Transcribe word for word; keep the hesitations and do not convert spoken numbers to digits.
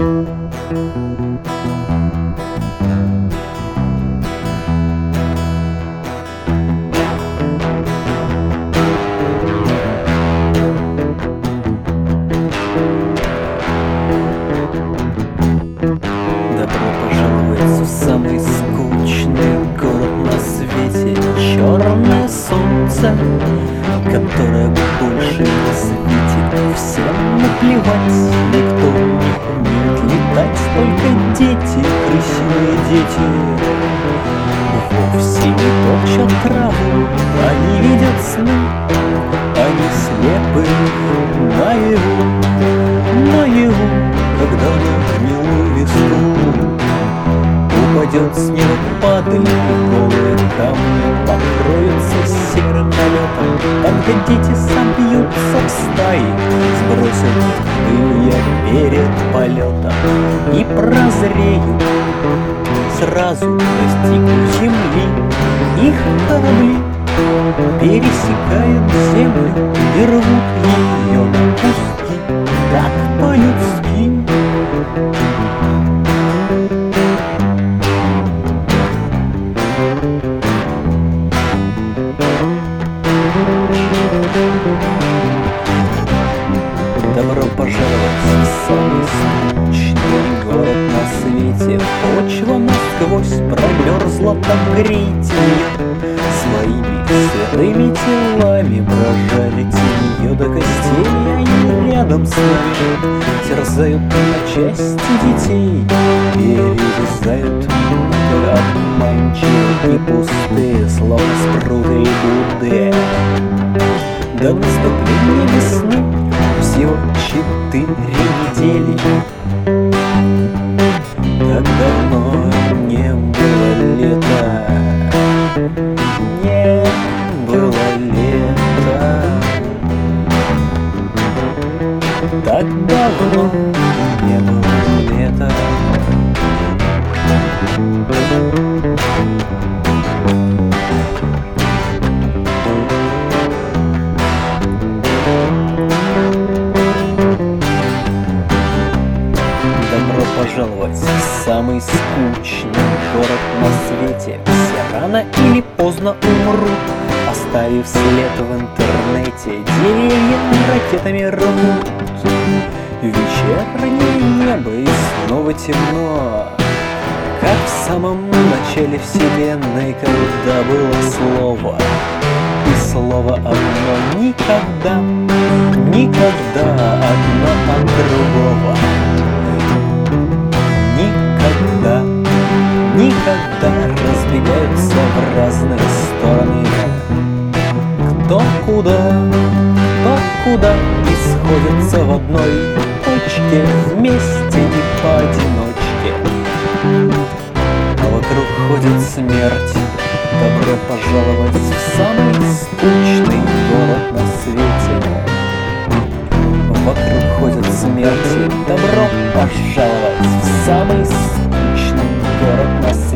Добро пожаловать в самый скучный город на свете. Черное солнце, которое больше не светит. Всем наплевать, никто не умеет летать. Только дети, красивые дети, вовсе не точат траву. Они видят сны, они слепы наяву, наяву, когда на гнилую весну упадет снег, падаль, и голые камни покроются серым налетом. Тогда дети собьются в стаи, сбросят крылья перед полетом и прозреют. Сразу достигнут земли, их корабли пересекают землю и рвут ее на куски, так по-людски. Добро пожаловать в самый скучный город на свете. Почва насквозь промерзла, погрейте ее. Своими сырыми телами брожали ее до костей. Они рядом с нами терзают на части детей, перерезают много обманчивые и пустые, словно спруты и Будды. До наступления весны всего четыре недели. Так давно не было лета, не было лета. Так давно не было лета. Добро пожаловать в самый скучный город на свете. Все рано или поздно умрут, оставив след в интернете. Деревья ракетами рвут вечернее небо, и снова темно, как в самом начале вселенной, когда было слово. И слово одно никогда, никогда одно от другого. Никогда, никогда разбегаются в разные стороны. Кто куда, кто куда, и сходятся в одной точке, вместе и поодиночке. А вокруг ходит смерть. Добро пожаловать в самый скучный город на свете. Вокруг ходят смерти. Добро пожаловать в самый скучный город на свете.